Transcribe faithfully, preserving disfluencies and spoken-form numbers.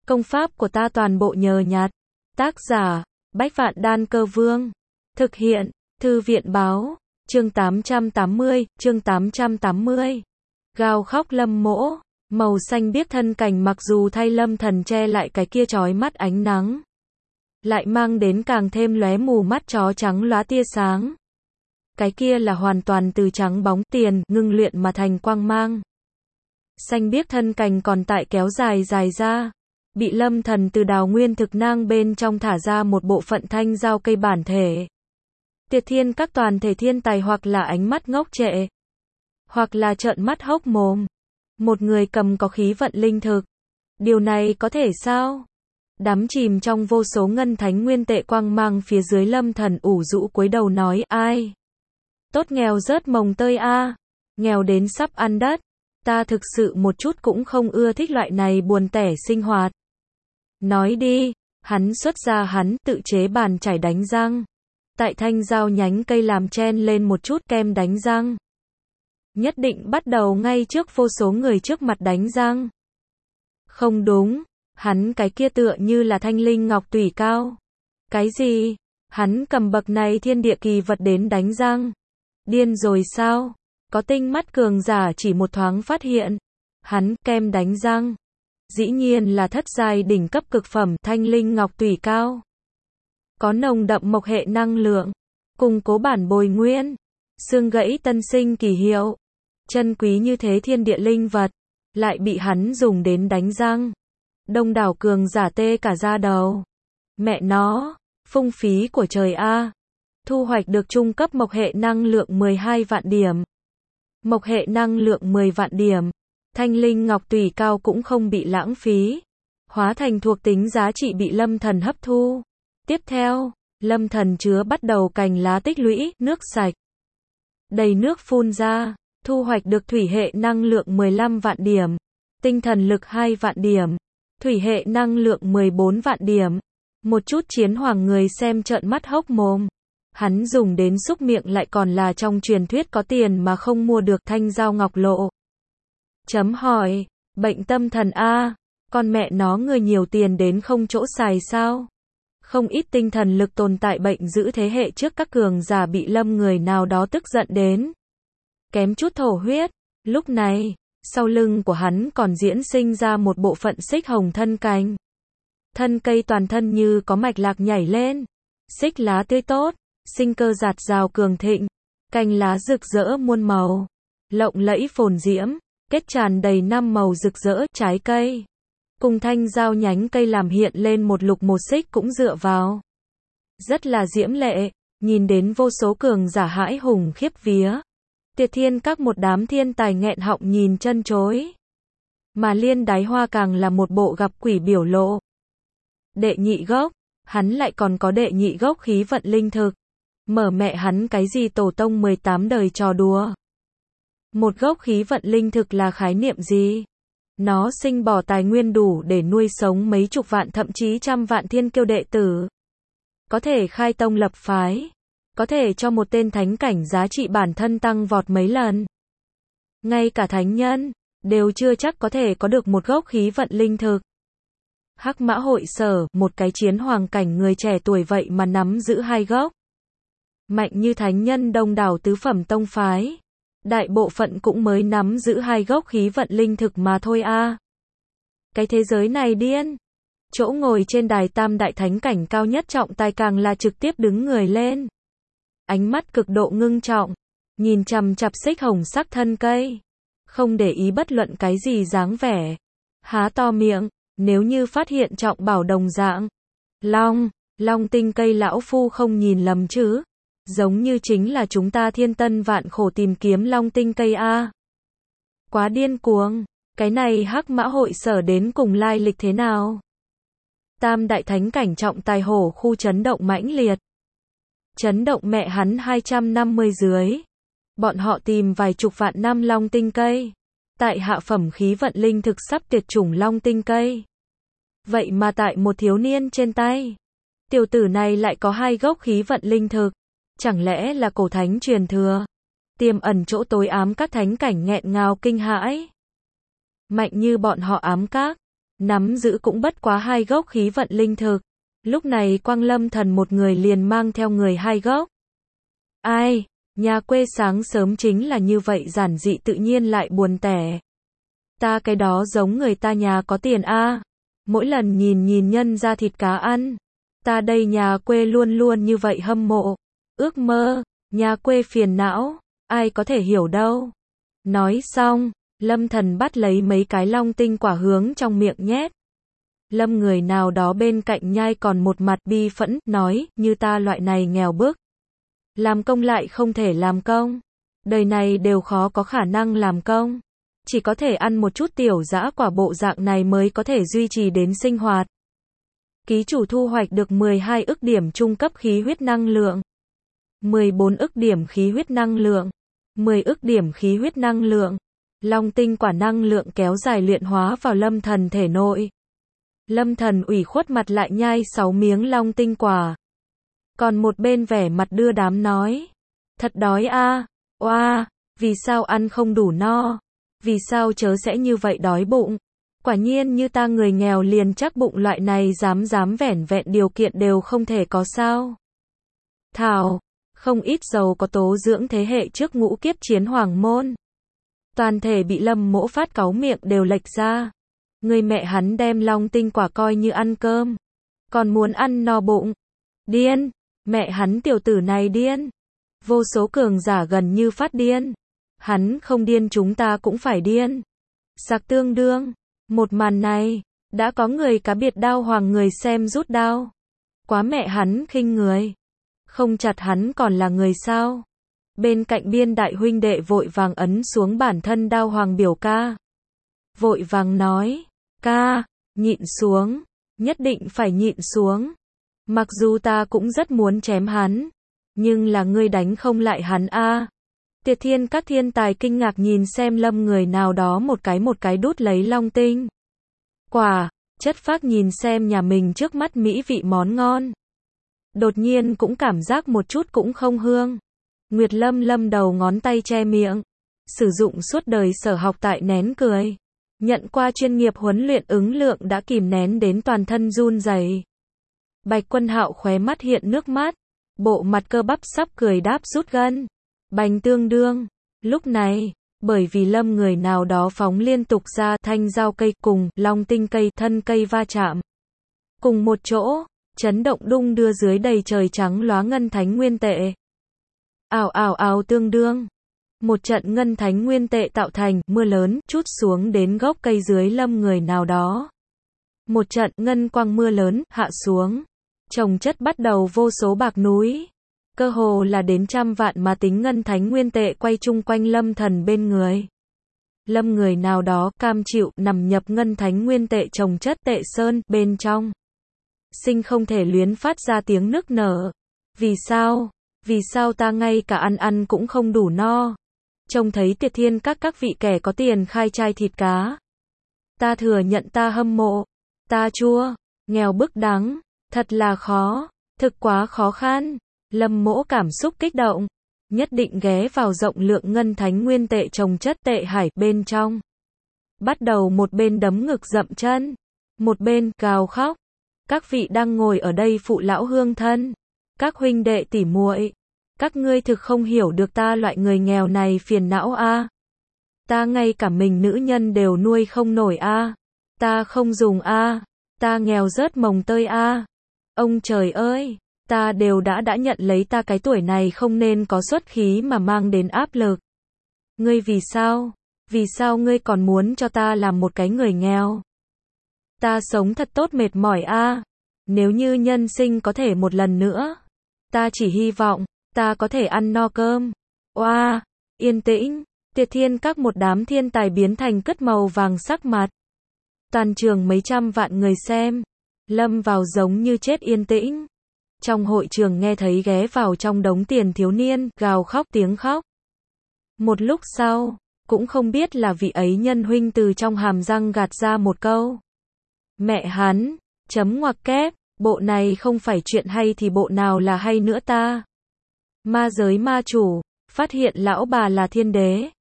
Công pháp của ta toàn bộ nhờ nhặt. Tác giả, Bách Vạn Đan Cơ Vương. Thực hiện, Thư viện báo, chương tám trăm tám mươi, chương tám trăm tám mươi. Gào khóc Lâm Mỗ, màu xanh biếc thân cảnh mặc dù thay Lâm Thần che lại cái kia chói mắt ánh nắng, lại mang đến càng thêm lóe mù mắt chó trắng lóa tia sáng. Cái kia là hoàn toàn từ trắng bóng tiền, ngưng luyện mà thành quang mang. Xanh biếc thân cành còn tại kéo dài dài ra, bị Lâm Thần từ đào nguyên thực nang bên trong thả ra một bộ phận thanh giao cây bản thể. Tiệt thiên các toàn thể thiên tài hoặc là ánh mắt ngốc trệ, hoặc là trợn mắt hốc mồm. Một người cầm có khí vận linh thực. Điều này có thể sao? Đắm chìm trong vô số ngân thánh nguyên tệ quang mang phía dưới, Lâm Thần ủ rũ cúi đầu nói, ai? Tốt nghèo rớt mồng tơi a, nghèo đến sắp ăn đất. Ta thực sự một chút cũng không ưa thích loại này buồn tẻ sinh hoạt. Nói đi, hắn xuất ra hắn tự chế bàn chải đánh răng. Tại thanh dao nhánh cây làm chen lên một chút kem đánh răng. Nhất định bắt đầu ngay trước vô số người trước mặt đánh răng. Không đúng, hắn cái kia tựa như là thanh linh ngọc tủy cao. Cái gì? Hắn cầm bậc này thiên địa kỳ vật đến đánh răng. Điên rồi sao? Có tinh mắt cường giả chỉ một thoáng phát hiện. Hắn kem đánh răng. Dĩ nhiên là thất giai đỉnh cấp cực phẩm thanh linh ngọc tủy cao. Có nồng đậm mộc hệ năng lượng, củng cố bản bồi nguyên, xương gãy tân sinh kỳ hiệu. Chân quý như thế thiên địa linh vật, lại bị hắn dùng đến đánh răng. Đông đảo cường giả tê cả da đầu. Mẹ nó, phung phí của trời a. Thu hoạch được trung cấp mộc hệ năng lượng mười hai vạn điểm. Mộc hệ năng lượng mười vạn điểm. Thanh linh ngọc tùy cao cũng không bị lãng phí. Hóa thành thuộc tính giá trị bị Lâm Thần hấp thu. Tiếp theo, Lâm Thần chứa bắt đầu cành lá tích lũy, nước sạch. Đầy nước phun ra, thu hoạch được thủy hệ năng lượng mười lăm vạn điểm. Tinh thần lực hai vạn điểm. Thủy hệ năng lượng mười bốn vạn điểm. Một chút chiến hoàng người xem trợn mắt hốc mồm. Hắn dùng đến xúc miệng lại còn là trong truyền thuyết có tiền mà không mua được thanh giao ngọc lộ. Chấm hỏi, bệnh tâm thần a, con mẹ nó người nhiều tiền đến không chỗ xài sao? Không ít tinh thần lực tồn tại bệnh giữ thế hệ trước các cường giả bị Lâm người nào đó tức giận đến. Kém chút thổ huyết. Lúc này, sau lưng của hắn còn diễn sinh ra một bộ phận xích hồng thân cành. Thân cây toàn thân như có mạch lạc nhảy lên. Xích lá tươi tốt, sinh cơ dạt dào cường thịnh. Cành lá rực rỡ muôn màu, lộng lẫy phồn diễm, kết tràn đầy năm màu rực rỡ trái cây. Cùng thanh giao nhánh cây làm hiện lên một lục một xích cũng dựa vào. Rất là diễm lệ, nhìn đến vô số cường giả hãi hùng khiếp vía. Tiệt thiên các một đám thiên tài nghẹn họng nhìn chân chối. Mà Liên Đái Hoa càng là một bộ gặp quỷ biểu lộ. Đệ nhị gốc, hắn lại còn có đệ nhị gốc khí vận linh thực. Mở mẹ hắn cái gì tổ tông mười tám đời trò đùa. Một gốc khí vận linh thực là khái niệm gì? Nó sinh bỏ tài nguyên đủ để nuôi sống mấy chục vạn thậm chí trăm vạn thiên kiêu đệ tử. Có thể khai tông lập phái. Có thể cho một tên thánh cảnh giá trị bản thân tăng vọt mấy lần. Ngay cả thánh nhân, đều chưa chắc có thể có được một gốc khí vận linh thực. Hắc Mã Hội Sở, một cái chiến hoàng cảnh người trẻ tuổi vậy mà nắm giữ hai gốc. Mạnh như thánh nhân đông đảo tứ phẩm tông phái. Đại bộ phận cũng mới nắm giữ hai gốc khí vận linh thực mà thôi a. À. Cái thế giới này điên. Chỗ ngồi trên đài tam đại thánh cảnh cao nhất trọng tài càng là trực tiếp đứng người lên. Ánh mắt cực độ ngưng trọng, nhìn chằm chằm xích hồng sắc thân cây, không để ý bất luận cái gì dáng vẻ. Há to miệng, nếu như phát hiện trọng bảo đồng dạng. Long, long tinh cây lão phu không nhìn lầm chứ? Giống như chính là chúng ta thiên tân vạn khổ tìm kiếm long tinh cây a. Quá điên cuồng, cái này Hắc Mã Hội Sở đến cùng lai lịch thế nào? Tam đại thánh cảnh trọng tài hổ khu chấn động mãnh liệt. Chấn động mẹ hắn hai trăm năm mươi dưới. Bọn họ tìm vài chục vạn năm long tinh cây. Tại hạ phẩm khí vận linh thực sắp tuyệt chủng long tinh cây. Vậy mà tại một thiếu niên trên tay, tiểu tử này lại có hai gốc khí vận linh thực. Chẳng lẽ là cổ thánh truyền thừa? Tiềm ẩn chỗ tối ám các thánh cảnh nghẹn ngào kinh hãi. Mạnh như bọn họ ám các, nắm giữ cũng bất quá hai gốc khí vận linh thực. Lúc này Quang Lâm Thần một người liền mang theo người hai gốc. Ai, nhà quê sáng sớm chính là như vậy giản dị tự nhiên lại buồn tẻ. Ta cái đó giống người ta nhà có tiền a. Mỗi lần nhìn nhìn nhân ra thịt cá ăn. Ta đây nhà quê luôn luôn như vậy hâm mộ. Ước mơ, nhà quê phiền não, ai có thể hiểu đâu. Nói xong, Lâm Thần bắt lấy mấy cái long tinh quả hướng trong miệng nhét. Lâm người nào đó bên cạnh nhai còn một mặt bi phẫn, nói, như ta loại này nghèo bức. Làm công lại không thể làm công. Đời này đều khó có khả năng làm công. Chỉ có thể ăn một chút tiểu dã quả bộ dạng này mới có thể duy trì đến sinh hoạt. Ký chủ thu hoạch được mười hai ức điểm trung cấp khí huyết năng lượng. mười bốn ức điểm khí huyết năng lượng. mười ức điểm khí huyết năng lượng. Long tinh quả năng lượng kéo dài luyện hóa vào Lâm Thần thể nội. Lâm Thần ủy khuất mặt lại nhai sáu miếng long tinh quả. Còn một bên vẻ mặt đưa đám nói. Thật đói a, oa, vì sao ăn không đủ no? Vì sao chớ sẽ như vậy đói bụng? Quả nhiên như ta người nghèo liền chắc bụng loại này dám dám vẻn vẹn điều kiện đều không thể có sao. Thảo, không ít giàu có tố dưỡng thế hệ trước ngũ kiếp chiến hoàng môn. Toàn thể bị Lâm Mỗ phát cáu miệng đều lệch ra. Người mẹ hắn đem long tinh quả coi như ăn cơm. Còn muốn ăn no bụng. Điên, mẹ hắn tiểu tử này điên. Vô số cường giả gần như phát điên. Hắn không điên chúng ta cũng phải điên. Sạc tương đương. Một màn này, đã có người cá biệt đao hoàng người xem rút đao. Quá mẹ hắn khinh người. Không chặt hắn còn là người sao? Bên cạnh biên đại huynh đệ vội vàng ấn xuống bản thân đao hoàng biểu ca. Vội vàng nói, ca, nhịn xuống, nhất định phải nhịn xuống. Mặc dù ta cũng rất muốn chém hắn, nhưng là ngươi đánh không lại hắn a. Tiệt thiên các thiên tài kinh ngạc nhìn xem Lâm người nào đó một cái một cái đút lấy long tinh quả, chất phác nhìn xem nhà mình trước mắt mỹ vị món ngon. Đột nhiên cũng cảm giác một chút cũng không hương. Nguyệt Lâm lâm đầu ngón tay che miệng, sử dụng suốt đời sở học tại nén cười. Nhận qua chuyên nghiệp huấn luyện ứng lượng đã kìm nén đến toàn thân run rẩy. Bạch Quân Hạo khóe mắt hiện nước mắt, bộ mặt cơ bắp sắp cười đáp rút gân. Bành tương đương. Lúc này, bởi vì Lâm người nào đó phóng liên tục ra thanh dao cây cùng long tinh cây thân cây va chạm. Cùng một chỗ, chấn động đung đưa dưới đầy trời trắng lóa ngân thánh nguyên tệ. Ào ào ào tương đương. Một trận ngân thánh nguyên tệ tạo thành mưa lớn trút xuống đến gốc cây dưới Lâm người nào đó. Một trận ngân quang mưa lớn hạ xuống. Chồng chất bắt đầu vô số bạc núi. Cơ hồ là đến trăm vạn mà tính ngân thánh nguyên tệ quay chung quanh Lâm Thần bên người. Lâm người nào đó cam chịu nằm nhập ngân thánh nguyên tệ chồng chất tệ sơn bên trong. Sinh không thể luyến phát ra tiếng nức nở. Vì sao? Vì sao ta ngay cả ăn ăn cũng không đủ no? Trông thấy tiệt thiên các các vị kẻ có tiền khai chai thịt cá. Ta thừa nhận ta hâm mộ. Ta chua, nghèo bức đắng, thật là khó, thực quá khó khăn. Lâm Mỗ cảm xúc kích động, nhất định ghé vào rộng lượng ngân thánh nguyên tệ trồng chất tệ hải bên trong. Bắt đầu một bên đấm ngực dậm chân, một bên gào khóc. Các vị đang ngồi ở đây phụ lão hương thân, các huynh đệ tỉ muội, các ngươi thực không hiểu được ta loại người nghèo này phiền não a. Ta ngay cả mình nữ nhân đều nuôi không nổi a. Ta không dùng a. Ta nghèo rớt mồng tơi a. Ông trời ơi! Ta đều đã đã nhận lấy ta cái tuổi này không nên có xuất khí mà mang đến áp lực. Ngươi vì sao? Vì sao ngươi còn muốn cho ta làm một cái người nghèo? Ta sống thật tốt mệt mỏi a. Nếu như nhân sinh có thể một lần nữa, ta chỉ hy vọng, ta có thể ăn no cơm. Oa, yên tĩnh, tiệt thiên các một đám thiên tài biến thành cất màu vàng sắc mặt. Toàn trường mấy trăm vạn người xem, lâm vào giống như chết yên tĩnh. Trong hội trường nghe thấy ghé vào trong đống tiền thiếu niên, gào khóc tiếng khóc. Một lúc sau, cũng không biết là vị ấy nhân huynh từ trong hàm răng gạt ra một câu. Mẹ hắn, chấm ngoặc kép, bộ này không phải chuyện hay thì bộ nào là hay nữa ta. Ma giới ma chủ, phát hiện lão bà là thiên đế.